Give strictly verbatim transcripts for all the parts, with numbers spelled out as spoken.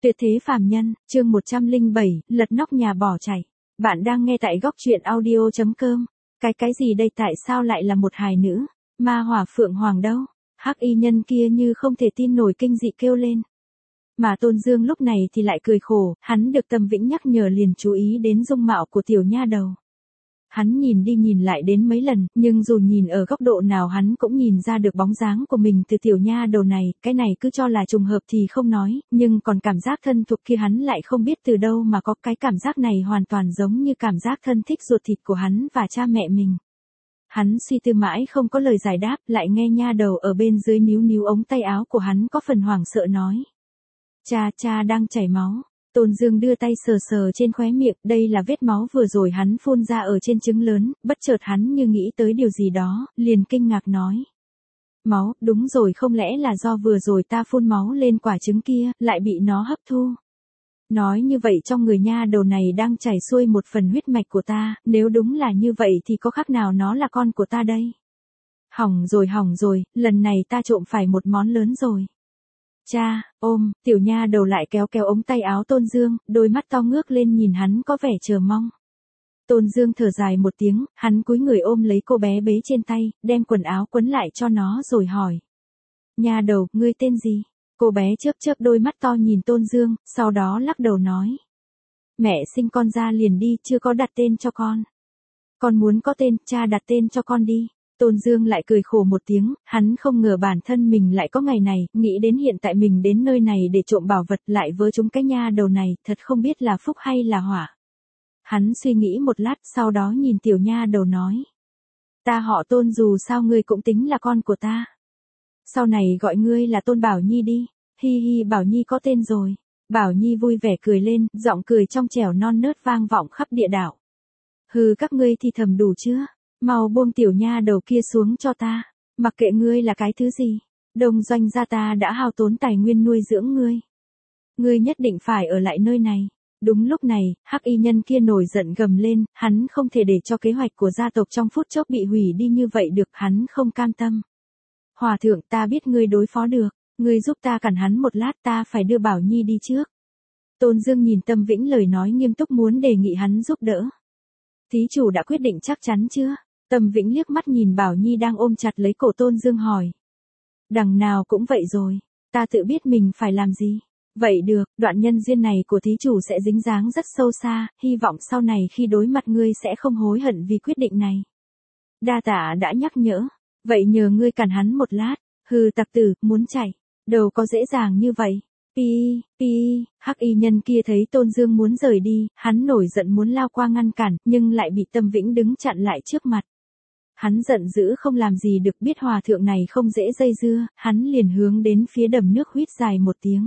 Tuyệt thế phàm nhân, chương một trăm lẻ bảy, lật nóc nhà bỏ chạy. Bạn đang nghe tại góc truyện audio chấm com. Cái cái gì đây, tại sao lại là một hài nữ? Ma Hỏa Phượng Hoàng đâu? Hắc y nhân kia như không thể tin nổi kinh dị kêu lên. Mà Tôn Dương lúc này thì lại cười khổ, hắn được Tâm Vĩnh nhắc nhở liền chú ý đến dung mạo của tiểu nha đầu. Hắn nhìn đi nhìn lại đến mấy lần, nhưng dù nhìn ở góc độ nào hắn cũng nhìn ra được bóng dáng của mình từ tiểu nha đầu này, cái này cứ cho là trùng hợp thì không nói, nhưng còn cảm giác thân thuộc kia hắn lại không biết từ đâu mà có, cái cảm giác này hoàn toàn giống như cảm giác thân thích ruột thịt của hắn và cha mẹ mình. Hắn suy tư mãi không có lời giải đáp, lại nghe nha đầu ở bên dưới níu níu ống tay áo của hắn có phần hoảng sợ nói. Cha, cha đang chảy máu. Tôn Dương đưa tay sờ sờ trên khóe miệng, đây là vết máu vừa rồi hắn phun ra ở trên trứng lớn, bất chợt hắn như nghĩ tới điều gì đó, liền kinh ngạc nói. Máu, đúng rồi, không lẽ là do vừa rồi ta phun máu lên quả trứng kia, lại bị nó hấp thu. Nói như vậy trong người nha đầu này đang chảy xuôi một phần huyết mạch của ta, nếu đúng là như vậy thì có khác nào nó là con của ta đây. Hỏng rồi hỏng rồi, lần này ta trộm phải một món lớn rồi. Cha, ôm, tiểu nha đầu lại kéo kéo ống tay áo Tôn Dương, đôi mắt to ngước lên nhìn hắn có vẻ chờ mong. Tôn Dương thở dài một tiếng, hắn cúi người ôm lấy cô bé bế trên tay, đem quần áo quấn lại cho nó rồi hỏi. Nha đầu, ngươi tên gì? Cô bé chớp chớp đôi mắt to nhìn Tôn Dương, sau đó lắc đầu nói. Mẹ sinh con ra liền đi, chưa có đặt tên cho con. Con muốn có tên, cha đặt tên cho con đi. Tôn Dương lại cười khổ một tiếng, hắn không ngờ bản thân mình lại có ngày này, nghĩ đến hiện tại mình đến nơi này để trộm bảo vật lại vớ chúng cái nha đầu này, thật không biết là phúc hay là họa. Hắn suy nghĩ một lát, sau đó nhìn tiểu nha đầu nói. Ta họ Tôn, dù sao ngươi cũng tính là con của ta. Sau này gọi ngươi là Tôn Bảo Nhi đi, hi hi Bảo Nhi có tên rồi. Bảo Nhi vui vẻ cười lên, giọng cười trong trẻo non nớt vang vọng khắp địa đảo. Hừ, các ngươi thì thầm đủ chưa? Mau buông tiểu nha đầu kia xuống cho ta, mặc kệ ngươi là cái thứ gì, Đông Doanh gia ta đã hao tốn tài nguyên nuôi dưỡng ngươi. Ngươi nhất định phải ở lại nơi này. Đúng lúc này, hắc y nhân kia nổi giận gầm lên, hắn không thể để cho kế hoạch của gia tộc trong phút chốc bị hủy đi như vậy được, hắn không cam tâm. Hòa thượng, ta biết ngươi đối phó được, ngươi giúp ta cản hắn một lát, ta phải đưa Bảo Nhi đi trước. Tôn Dương nhìn Tâm Vĩnh lời nói nghiêm túc muốn đề nghị hắn giúp đỡ. Thí chủ đã quyết định chắc chắn chưa? Tâm Vĩnh liếc mắt nhìn Bảo Nhi đang ôm chặt lấy cổ Tôn Dương hỏi. Đằng nào cũng vậy rồi, ta tự biết mình phải làm gì. Vậy được, đoạn nhân duyên này của thí chủ sẽ dính dáng rất sâu xa, hy vọng sau này khi đối mặt ngươi sẽ không hối hận vì quyết định này. Đa tạ đã nhắc nhở, vậy nhờ ngươi cản hắn một lát, hừ tặc tử, muốn chạy, đâu có dễ dàng như vậy. Pi, pi, hắc y nhân kia thấy Tôn Dương muốn rời đi, hắn nổi giận muốn lao qua ngăn cản, nhưng lại bị Tâm Vĩnh đứng chặn lại trước mặt. Hắn giận dữ không làm gì được, biết hòa thượng này không dễ dây dưa, hắn liền hướng đến phía đầm nước huýt dài một tiếng.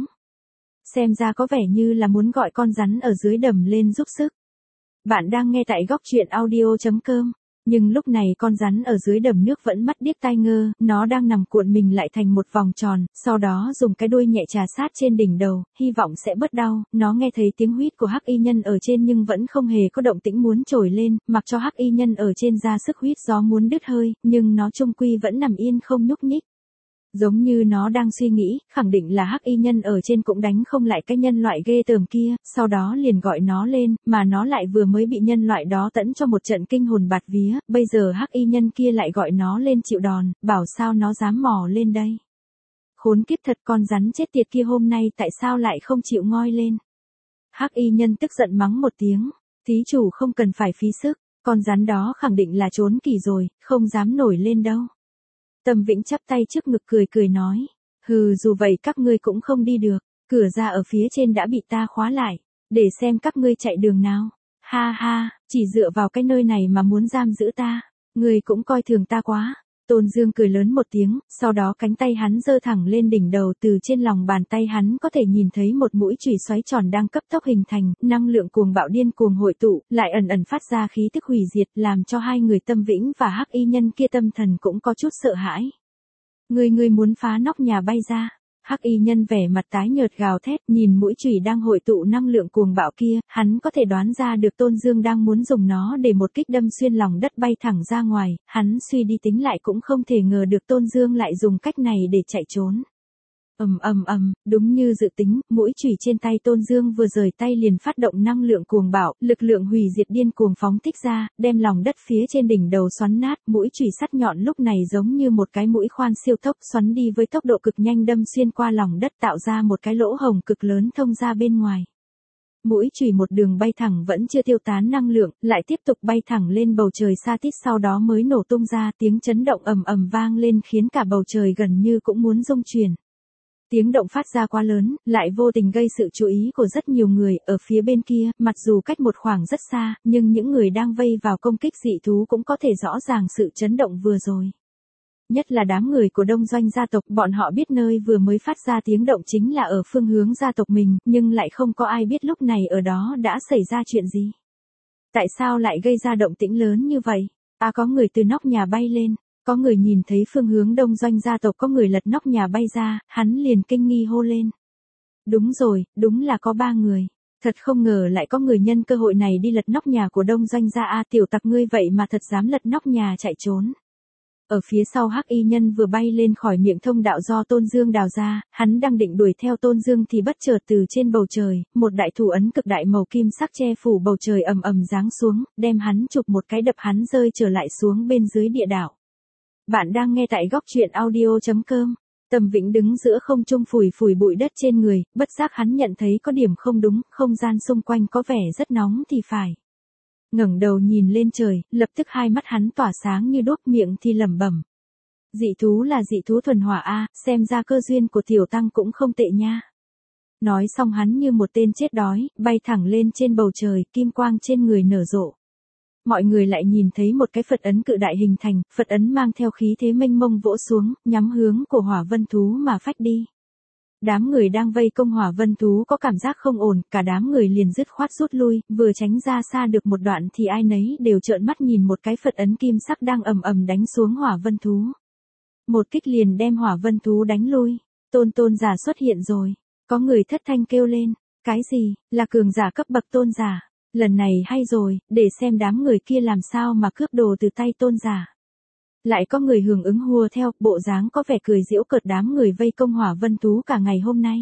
Xem ra có vẻ như là muốn gọi con rắn ở dưới đầm lên giúp sức. Bạn đang nghe tại góc truyện audio chấm com. Nhưng lúc này con rắn ở dưới đầm nước vẫn mắt điếc tai ngơ, nó đang nằm cuộn mình lại thành một vòng tròn, sau đó dùng cái đuôi nhẹ trà sát trên đỉnh đầu, hy vọng sẽ bớt đau. Nó nghe thấy tiếng huýt của hắc y nhân ở trên nhưng vẫn không hề có động tĩnh muốn trồi lên, mặc cho hắc y nhân ở trên ra sức huýt gió muốn đứt hơi, nhưng nó chung quy vẫn nằm yên không nhúc nhích. Giống như nó đang suy nghĩ, khẳng định là hắc y nhân ở trên cũng đánh không lại cái nhân loại ghê tởm kia, sau đó liền gọi nó lên, mà nó lại vừa mới bị nhân loại đó tẫn cho một trận kinh hồn bạt vía, bây giờ hắc y nhân kia lại gọi nó lên chịu đòn, bảo sao nó dám mò lên đây. Khốn kiếp thật, con rắn chết tiệt kia hôm nay tại sao lại không chịu ngoi lên. Hắc y nhân tức giận mắng một tiếng, thí chủ không cần phải phí sức, con rắn đó khẳng định là trốn kỳ rồi, không dám nổi lên đâu. Tâm Vĩnh chắp tay trước ngực cười cười nói, hừ dù vậy các ngươi cũng không đi được, cửa ra ở phía trên đã bị ta khóa lại, để xem các ngươi chạy đường nào. Ha ha, chỉ dựa vào cái nơi này mà muốn giam giữ ta, ngươi cũng coi thường ta quá. Tôn Dương cười lớn một tiếng, sau đó cánh tay hắn giơ thẳng lên đỉnh đầu, từ trên lòng bàn tay hắn có thể nhìn thấy một mũi chùy xoáy tròn đang cấp tốc hình thành, năng lượng cuồng bạo điên cuồng hội tụ, lại ẩn ẩn phát ra khí tức hủy diệt, làm cho hai người Tâm Vĩnh và hắc y nhân kia tâm thần cũng có chút sợ hãi. Ngươi ngươi muốn phá nóc nhà bay ra. Hắc y nhân vẻ mặt tái nhợt gào thét, nhìn mũi chùy đang hội tụ năng lượng cuồng bạo kia, hắn có thể đoán ra được Tôn Dương đang muốn dùng nó để một kích đâm xuyên lòng đất bay thẳng ra ngoài, hắn suy đi tính lại cũng không thể ngờ được Tôn Dương lại dùng cách này để chạy trốn. Ầm ầm ầm, đúng như dự tính, mũi chùy trên tay Tôn Dương vừa rời tay liền phát động năng lượng cuồng bạo, lực lượng hủy diệt điên cuồng phóng thích ra, đem lòng đất phía trên đỉnh đầu xoắn nát, mũi chùy sắt nhọn lúc này giống như một cái mũi khoan siêu tốc xoắn đi với tốc độ cực nhanh đâm xuyên qua lòng đất tạo ra một cái lỗ hổng cực lớn thông ra bên ngoài. Mũi chùy một đường bay thẳng vẫn chưa tiêu tán năng lượng, lại tiếp tục bay thẳng lên bầu trời xa tít sau đó mới nổ tung ra, tiếng chấn động ầm ầm vang lên khiến cả bầu trời gần như cũng muốn rung chuyển. Tiếng động phát ra quá lớn, lại vô tình gây sự chú ý của rất nhiều người, ở phía bên kia, mặc dù cách một khoảng rất xa, nhưng những người đang vây vào công kích dị thú cũng có thể rõ ràng sự chấn động vừa rồi. Nhất là đám người của Đông Doanh gia tộc, bọn họ biết nơi vừa mới phát ra tiếng động chính là ở phương hướng gia tộc mình, nhưng lại không có ai biết lúc này ở đó đã xảy ra chuyện gì. Tại sao lại gây ra động tĩnh lớn như vậy? À, có người từ nóc nhà bay lên. Có người nhìn thấy phương hướng Đông Doanh gia tộc có người lật nóc nhà bay ra, hắn liền kinh nghi hô lên. Đúng rồi, đúng là có ba người. Thật không ngờ lại có người nhân cơ hội này đi lật nóc nhà của Đông Doanh gia. A, tiểu tặc ngươi vậy mà thật dám lật nóc nhà chạy trốn. Ở phía sau Hắc Y Nhân vừa bay lên khỏi miệng thông đạo do Tôn Dương đào ra, hắn đang định đuổi theo Tôn Dương thì bất chợt từ trên bầu trời, một đại thủ ấn cực đại màu kim sắc che phủ bầu trời ầm ầm giáng xuống, đem hắn chụp một cái đập hắn rơi trở lại xuống bên dưới địa đảo. Bạn đang nghe tại góc truyện audio chấm com. Tầm Vĩnh đứng giữa không trung phủi phủi bụi đất trên người, bất giác hắn nhận thấy có điểm không đúng, không gian xung quanh có vẻ rất nóng thì phải. Ngẩng đầu nhìn lên trời, lập tức hai mắt hắn tỏa sáng như đốt, miệng thì lẩm bẩm. Dị thú là dị thú thuần hỏa a, xem ra cơ duyên của tiểu tăng cũng không tệ nha. Nói xong hắn như một tên chết đói, bay thẳng lên trên bầu trời, kim quang trên người nở rộ. Mọi người lại nhìn thấy một cái Phật ấn cự đại hình thành, Phật ấn mang theo khí thế mênh mông vỗ xuống, nhắm hướng của hỏa vân thú mà phách đi. Đám người đang vây công hỏa vân thú có cảm giác không ổn, cả đám người liền dứt khoát rút lui, vừa tránh ra xa được một đoạn thì ai nấy đều trợn mắt nhìn một cái Phật ấn kim sắc đang ầm ầm đánh xuống hỏa vân thú. Một kích liền đem hỏa vân thú đánh lui. Tôn tôn giả xuất hiện rồi. Có người thất thanh kêu lên. Cái gì, là cường giả cấp bậc tôn giả. Lần này hay rồi, để xem đám người kia làm sao mà cướp đồ từ tay tôn giả. Lại có người hưởng ứng hùa theo, bộ dáng có vẻ cười giễu cợt đám người vây công hỏa vân thú cả ngày hôm nay.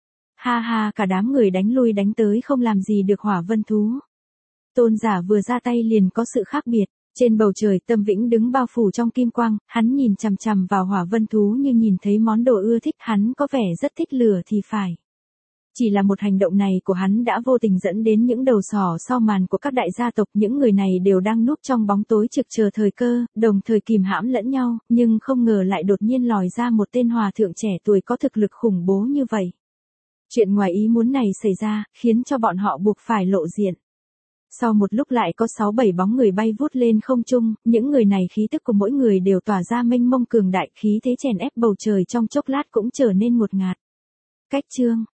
Ha ha, cả đám người đánh lui đánh tới không làm gì được hỏa vân thú. Tôn giả vừa ra tay liền có sự khác biệt. Trên bầu trời Tâm Vĩnh đứng bao phủ trong kim quang, hắn nhìn chằm chằm vào hỏa vân thú như nhìn thấy món đồ ưa thích, hắn có vẻ rất thích lửa thì phải. Chỉ là một hành động này của hắn đã vô tình dẫn đến những đầu sỏ sau màn của các đại gia tộc, những người này đều đang núp trong bóng tối trực chờ thời cơ, đồng thời kìm hãm lẫn nhau, nhưng không ngờ lại đột nhiên lòi ra một tên hòa thượng trẻ tuổi có thực lực khủng bố như vậy. Chuyện ngoài ý muốn này xảy ra, khiến cho bọn họ buộc phải lộ diện. Sau một lúc lại có sáu bảy bóng người bay vút lên không trung, những người này khí tức của mỗi người đều tỏa ra mênh mông cường đại, khí thế chèn ép bầu trời trong chốc lát cũng trở nên ngột ngạt. Cách chương